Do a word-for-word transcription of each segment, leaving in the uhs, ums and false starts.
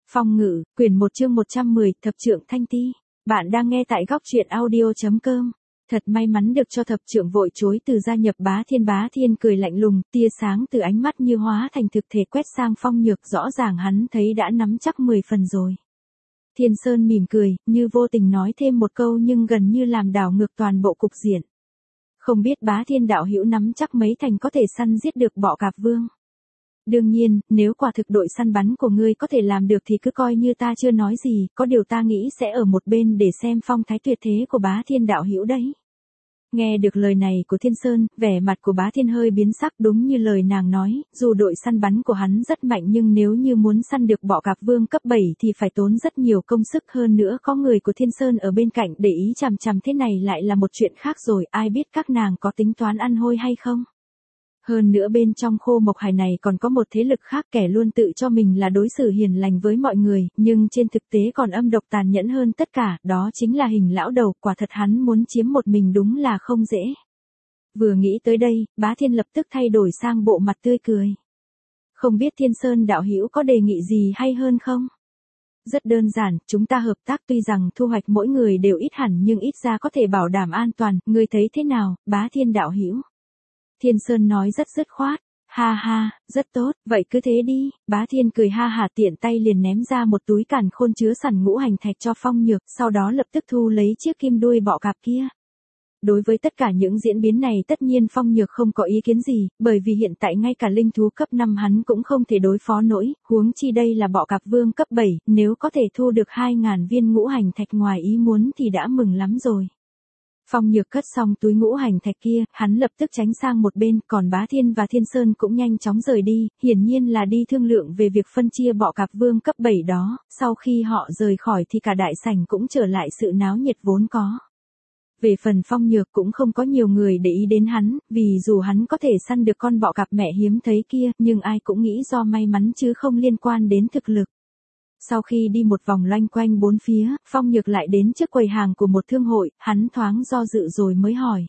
Phong ngữ, quyển một chương một trăm mười, thập trượng Thanh Ti. Bạn đang nghe tại góc truyện audio chấm com. Thật may mắn được cho thập trượng vội chối từ gia nhập Bá Thiên. Bá Thiên cười lạnh lùng, tia sáng từ ánh mắt như hóa thành thực thể quét sang Phong Nhược, rõ ràng hắn thấy đã nắm chắc mười phần rồi. Thiên Sơn mỉm cười, như vô tình nói thêm một câu nhưng gần như làm đảo ngược toàn bộ cục diện. Không biết Bá Thiên đạo hữu nắm chắc mấy thành có thể săn giết được Bọ Cạp Vương. Đương nhiên, nếu quả thực đội săn bắn của ngươi có thể làm được thì cứ coi như ta chưa nói gì, có điều ta nghĩ sẽ ở một bên để xem phong thái tuyệt thế của Bá Thiên đạo hữu đấy. Nghe được lời này của Thiên Sơn, vẻ mặt của Bá Thiên hơi biến sắc, đúng như lời nàng nói, dù đội săn bắn của hắn rất mạnh nhưng nếu như muốn săn được Bọ Cạp Vương cấp bảy thì phải tốn rất nhiều công sức, hơn nữa có người của Thiên Sơn ở bên cạnh để ý chằm chằm thế này lại là một chuyện khác rồi, ai biết các nàng có tính toán ăn hôi hay không. Hơn nữa bên trong Khô Mộc Hải này còn có một thế lực khác, kẻ luôn tự cho mình là đối xử hiền lành với mọi người, nhưng trên thực tế còn âm độc tàn nhẫn hơn tất cả, đó chính là Hình lão đầu, quả thật hắn muốn chiếm một mình đúng là không dễ. Vừa nghĩ tới đây, Bá Thiên lập tức thay đổi sang bộ mặt tươi cười. Không biết Thiên Sơn đạo hữu có đề nghị gì hay hơn không? Rất đơn giản, chúng ta hợp tác, tuy rằng thu hoạch mỗi người đều ít hẳn nhưng ít ra có thể bảo đảm an toàn, ngươi thấy thế nào, Bá Thiên đạo hữu? Thiên Sơn nói rất dứt khoát, ha ha, rất tốt, vậy cứ thế đi. Bá Thiên cười ha hả, tiện tay liền ném ra một túi càn khôn chứa sẵn ngũ hành thạch cho Phong Nhược, sau đó lập tức thu lấy chiếc kim đuôi bọ cạp kia. Đối với tất cả những diễn biến này tất nhiên Phong Nhược không có ý kiến gì, bởi vì hiện tại ngay cả linh thú cấp năm hắn cũng không thể đối phó nổi, huống chi đây là Bọ Cạp Vương cấp bảy, nếu có thể thu được hai ngàn viên ngũ hành thạch ngoài ý muốn thì đã mừng lắm rồi. Phong Nhược cất xong túi ngũ hành thạch kia, hắn lập tức tránh sang một bên, còn Bá Thiên và Thiên Sơn cũng nhanh chóng rời đi, hiển nhiên là đi thương lượng về việc phân chia Bọ Cạp Vương cấp bảy đó, sau khi họ rời khỏi thì cả đại sảnh cũng trở lại sự náo nhiệt vốn có. Về phần Phong Nhược cũng không có nhiều người để ý đến hắn, vì dù hắn có thể săn được con bọ cạp mẹ hiếm thấy kia, nhưng ai cũng nghĩ do may mắn chứ không liên quan đến thực lực. Sau khi đi một vòng loanh quanh bốn phía, Phong Nhược lại đến trước quầy hàng của một thương hội, hắn thoáng do dự rồi mới hỏi.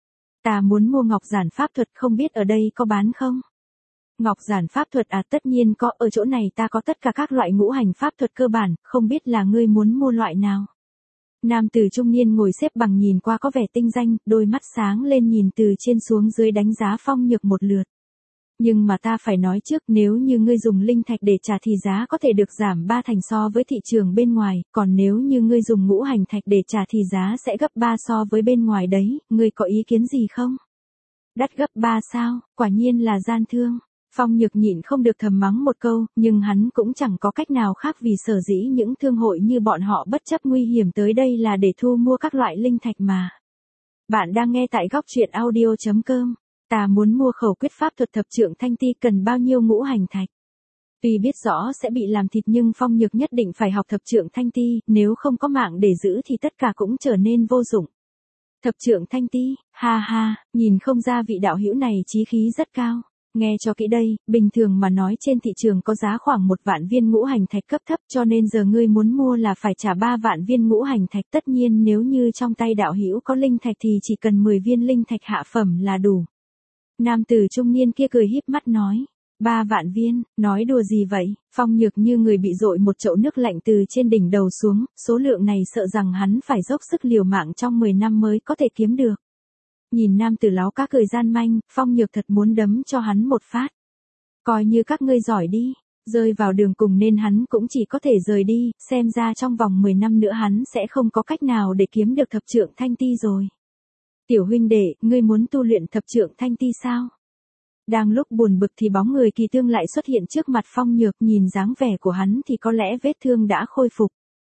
Ta muốn mua ngọc giản pháp thuật, không biết ở đây có bán không? Ngọc giản pháp thuật à, tất nhiên có, ở chỗ này ta có tất cả các loại ngũ hành pháp thuật cơ bản, không biết là ngươi muốn mua loại nào? Nam tử trung niên ngồi xếp bằng nhìn qua có vẻ tinh danh, đôi mắt sáng lên nhìn từ trên xuống dưới đánh giá Phong Nhược một lượt. Nhưng mà ta phải nói trước, nếu như ngươi dùng linh thạch để trả thì giá có thể được giảm ba thành so với thị trường bên ngoài, còn nếu như ngươi dùng ngũ hành thạch để trả thì giá sẽ gấp ba so với bên ngoài đấy, ngươi có ý kiến gì không? Đắt gấp ba sao, quả nhiên là gian thương. Phong Nhược nhịn không được thầm mắng một câu, nhưng hắn cũng chẳng có cách nào khác vì sở dĩ những thương hội như bọn họ bất chấp nguy hiểm tới đây là để thu mua các loại linh thạch mà. Bạn đang nghe tại góc truyện audio chấm com. Ta muốn mua khẩu quyết pháp thuật thập trượng Thanh Ti, cần bao nhiêu ngũ hành thạch? Tuy biết rõ sẽ bị làm thịt nhưng Phong Nhược nhất định phải học thập trượng Thanh Ti, nếu không có mạng để giữ thì tất cả cũng trở nên vô dụng. Thập trượng Thanh Ti, ha ha, nhìn không ra vị đạo hữu này chí khí rất cao. Nghe cho kỹ đây, bình thường mà nói trên thị trường có giá khoảng một vạn viên ngũ hành thạch cấp thấp, cho nên giờ ngươi muốn mua là phải trả ba vạn viên ngũ hành thạch, tất nhiên nếu như trong tay đạo hữu có linh thạch thì chỉ cần mười viên linh thạch hạ phẩm là đủ. Nam tử trung niên kia cười híp mắt nói, ba vạn viên, nói đùa gì vậy? Phong Nhược như người bị dội một chậu nước lạnh từ trên đỉnh đầu xuống, số lượng này sợ rằng hắn phải dốc sức liều mạng trong mười năm mới có thể kiếm được. Nhìn nam tử láo cá cười gian manh, Phong Nhược thật muốn đấm cho hắn một phát. Coi như các ngươi giỏi đi, rơi vào đường cùng nên hắn cũng chỉ có thể rời đi, xem ra trong vòng mười năm nữa hắn sẽ không có cách nào để kiếm được thập trượng Thanh Ti rồi. Tiểu huynh đệ, ngươi muốn tu luyện thập trượng Thanh Ti sao? Đang lúc buồn bực thì bóng người Kỳ Tương lại xuất hiện trước mặt Phong Nhược, nhìn dáng vẻ của hắn thì có lẽ vết thương đã khôi phục.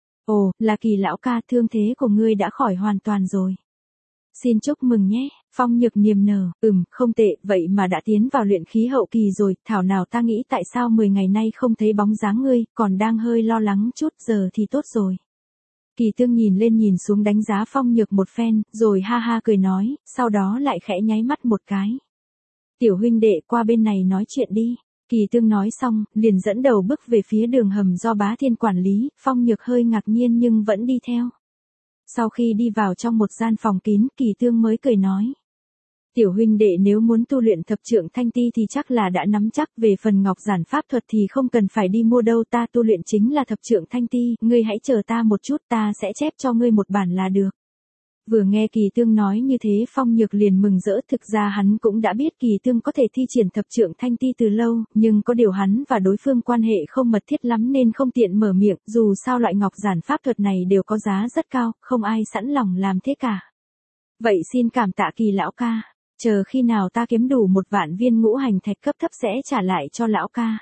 Ồ, là Kỳ lão ca, thương thế của ngươi đã khỏi hoàn toàn rồi. Xin chúc mừng nhé, Phong Nhược niềm nở, ừm, không tệ, vậy mà đã tiến vào luyện khí hậu kỳ rồi, thảo nào ta nghĩ tại sao mười ngày nay không thấy bóng dáng ngươi, còn đang hơi lo lắng chút, giờ thì tốt rồi. Kỳ Tương nhìn lên nhìn xuống đánh giá Phong Nhược một phen, rồi ha ha cười nói, sau đó lại khẽ nháy mắt một cái. Tiểu huynh đệ, qua bên này nói chuyện đi. Kỳ Tương nói xong, liền dẫn đầu bước về phía đường hầm do Bá Thiên quản lý, Phong Nhược hơi ngạc nhiên nhưng vẫn đi theo. Sau khi đi vào trong một gian phòng kín, Kỳ Tương mới cười nói. Tiểu huynh đệ nếu muốn tu luyện thập trượng thanh ti thì chắc là đã nắm chắc, về phần ngọc giản pháp thuật thì không cần phải đi mua đâu, ta tu luyện chính là thập trượng thanh ti, ngươi hãy chờ ta một chút, ta sẽ chép cho ngươi một bản là được. Vừa nghe Kỳ Tương nói như thế Phong Nhược liền mừng rỡ, thực ra hắn cũng đã biết Kỳ Tương có thể thi triển thập trượng thanh ti từ lâu, nhưng có điều hắn và đối phương quan hệ không mật thiết lắm nên không tiện mở miệng, dù sao loại ngọc giản pháp thuật này đều có giá rất cao, không ai sẵn lòng làm thế cả. Vậy xin cảm tạ Kỳ lão ca, chờ khi nào ta kiếm đủ một vạn viên ngũ hành thạch cấp thấp sẽ trả lại cho lão ca.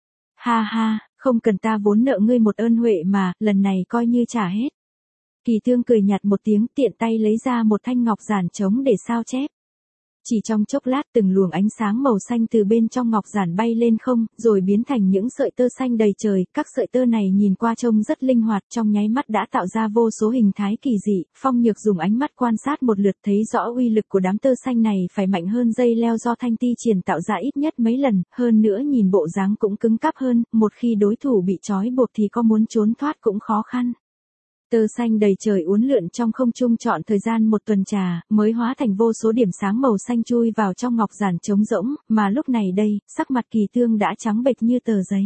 Ha ha, không cần, ta vốn nợ ngươi một ơn huệ mà, lần này coi như trả hết. Kỳ Tương cười nhạt một tiếng, tiện tay lấy ra một thanh ngọc giản trống để sao chép. Chỉ trong chốc lát từng luồng ánh sáng màu xanh từ bên trong ngọc giản bay lên không, rồi biến thành những sợi tơ xanh đầy trời, các sợi tơ này nhìn qua trông rất linh hoạt, trong nháy mắt đã tạo ra vô số hình thái kỳ dị. Phong Nhược dùng ánh mắt quan sát một lượt thấy rõ uy lực của đám tơ xanh này phải mạnh hơn dây leo do thanh ti triển tạo ra ít nhất mấy lần, hơn nữa nhìn bộ dáng cũng cứng cáp hơn, một khi đối thủ bị trói buộc thì có muốn trốn thoát cũng khó khăn. Tơ xanh đầy trời uốn lượn trong không trung trọn thời gian một tuần trà, mới hóa thành vô số điểm sáng màu xanh chui vào trong ngọc giản trống rỗng, mà lúc này đây, sắc mặt Kỳ Tương đã trắng bệch như tờ giấy.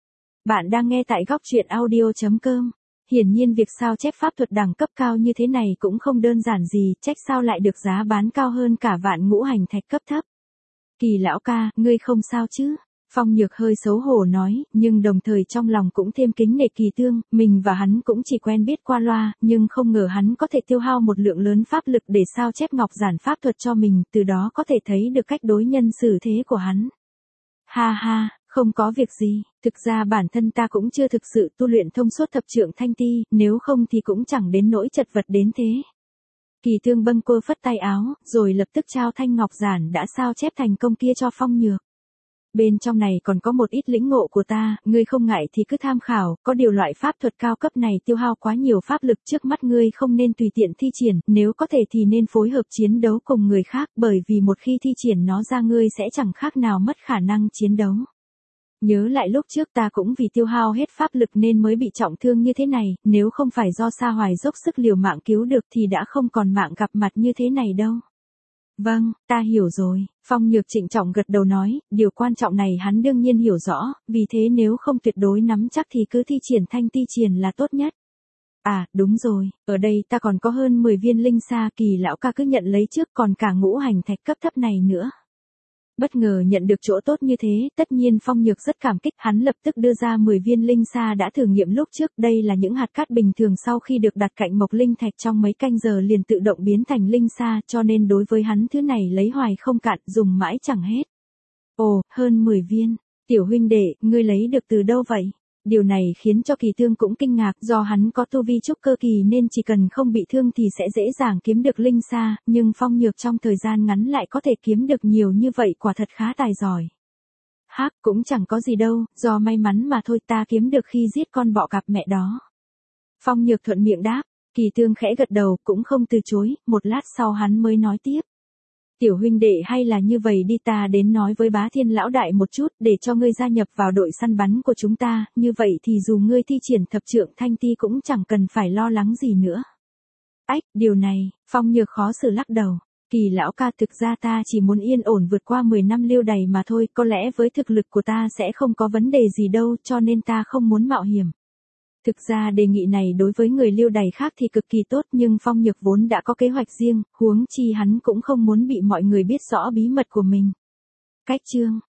Bạn đang nghe tại góc truyện audio chấm com. Hiển nhiên việc sao chép pháp thuật đẳng cấp cao như thế này cũng không đơn giản gì, trách sao lại được giá bán cao hơn cả vạn ngũ hành thạch cấp thấp. Kỳ lão ca, ngươi không sao chứ? Phong Nhược hơi xấu hổ nói, nhưng đồng thời trong lòng cũng thêm kính nể Kỳ Tương, mình và hắn cũng chỉ quen biết qua loa, nhưng không ngờ hắn có thể tiêu hao một lượng lớn pháp lực để sao chép ngọc giản pháp thuật cho mình, từ đó có thể thấy được cách đối nhân xử thế của hắn. Ha ha, không có việc gì, thực ra bản thân ta cũng chưa thực sự tu luyện thông suốt thập trượng thanh ti, nếu không thì cũng chẳng đến nỗi chật vật đến thế. Kỳ Tương bâng quơ phất tay áo, rồi lập tức trao thanh ngọc giản đã sao chép thành công kia cho Phong Nhược. Bên trong này còn có một ít lĩnh ngộ của ta, ngươi không ngại thì cứ tham khảo, có điều loại pháp thuật cao cấp này tiêu hao quá nhiều pháp lực, trước mắt ngươi không nên tùy tiện thi triển, nếu có thể thì nên phối hợp chiến đấu cùng người khác, bởi vì một khi thi triển nó ra ngươi sẽ chẳng khác nào mất khả năng chiến đấu. Nhớ lại lúc trước ta cũng vì tiêu hao hết pháp lực nên mới bị trọng thương như thế này, nếu không phải do Sa Hoài dốc sức liều mạng cứu được thì đã không còn mạng gặp mặt như thế này đâu. Vâng, ta hiểu rồi, Phong Nhược trịnh trọng gật đầu nói, điều quan trọng này hắn đương nhiên hiểu rõ, vì thế nếu không tuyệt đối nắm chắc thì cứ thi triển thanh ti triển là tốt nhất. À, đúng rồi, ở đây ta còn có hơn mười viên linh sa, Kỳ lão ca cứ nhận lấy trước, còn cả ngũ hành thạch cấp thấp này nữa. Bất ngờ nhận được chỗ tốt như thế, tất nhiên Phong Nhược rất cảm kích, hắn lập tức đưa ra mười viên linh sa đã thử nghiệm lúc trước, đây là những hạt cát bình thường sau khi được đặt cạnh mộc linh thạch trong mấy canh giờ liền tự động biến thành linh sa, cho nên đối với hắn thứ này lấy hoài không cạn, dùng mãi chẳng hết. Ồ, hơn mười viên, tiểu huynh đệ, ngươi lấy được từ đâu vậy? Điều này khiến cho Kỳ Tương cũng kinh ngạc, do hắn có tu vi trúc cơ kỳ nên chỉ cần không bị thương thì sẽ dễ dàng kiếm được linh sa, nhưng Phong Nhược trong thời gian ngắn lại có thể kiếm được nhiều như vậy, quả thật khá tài giỏi. Hắc, cũng chẳng có gì đâu, do may mắn mà thôi, ta kiếm được khi giết con bọ cạp mẹ đó. Phong Nhược thuận miệng đáp, Kỳ Tương khẽ gật đầu, cũng không từ chối, một lát sau hắn mới nói tiếp. Tiểu huynh đệ, hay là như vậy đi, ta đến nói với Bá Thiên lão đại một chút, để cho ngươi gia nhập vào đội săn bắn của chúng ta, như vậy thì dù ngươi thi triển thập trượng thanh ti cũng chẳng cần phải lo lắng gì nữa. Ách, điều này, Phong Nhược khó xử lắc đầu. Kỳ lão ca, thực ra ta chỉ muốn yên ổn vượt qua mười năm lưu đày mà thôi, có lẽ với thực lực của ta sẽ không có vấn đề gì đâu, cho nên ta không muốn mạo hiểm. Thực ra đề nghị này đối với người lưu đày khác thì cực kỳ tốt, nhưng Phong Nhược vốn đã có kế hoạch riêng, huống chi hắn cũng không muốn bị mọi người biết rõ bí mật của mình. Cách chương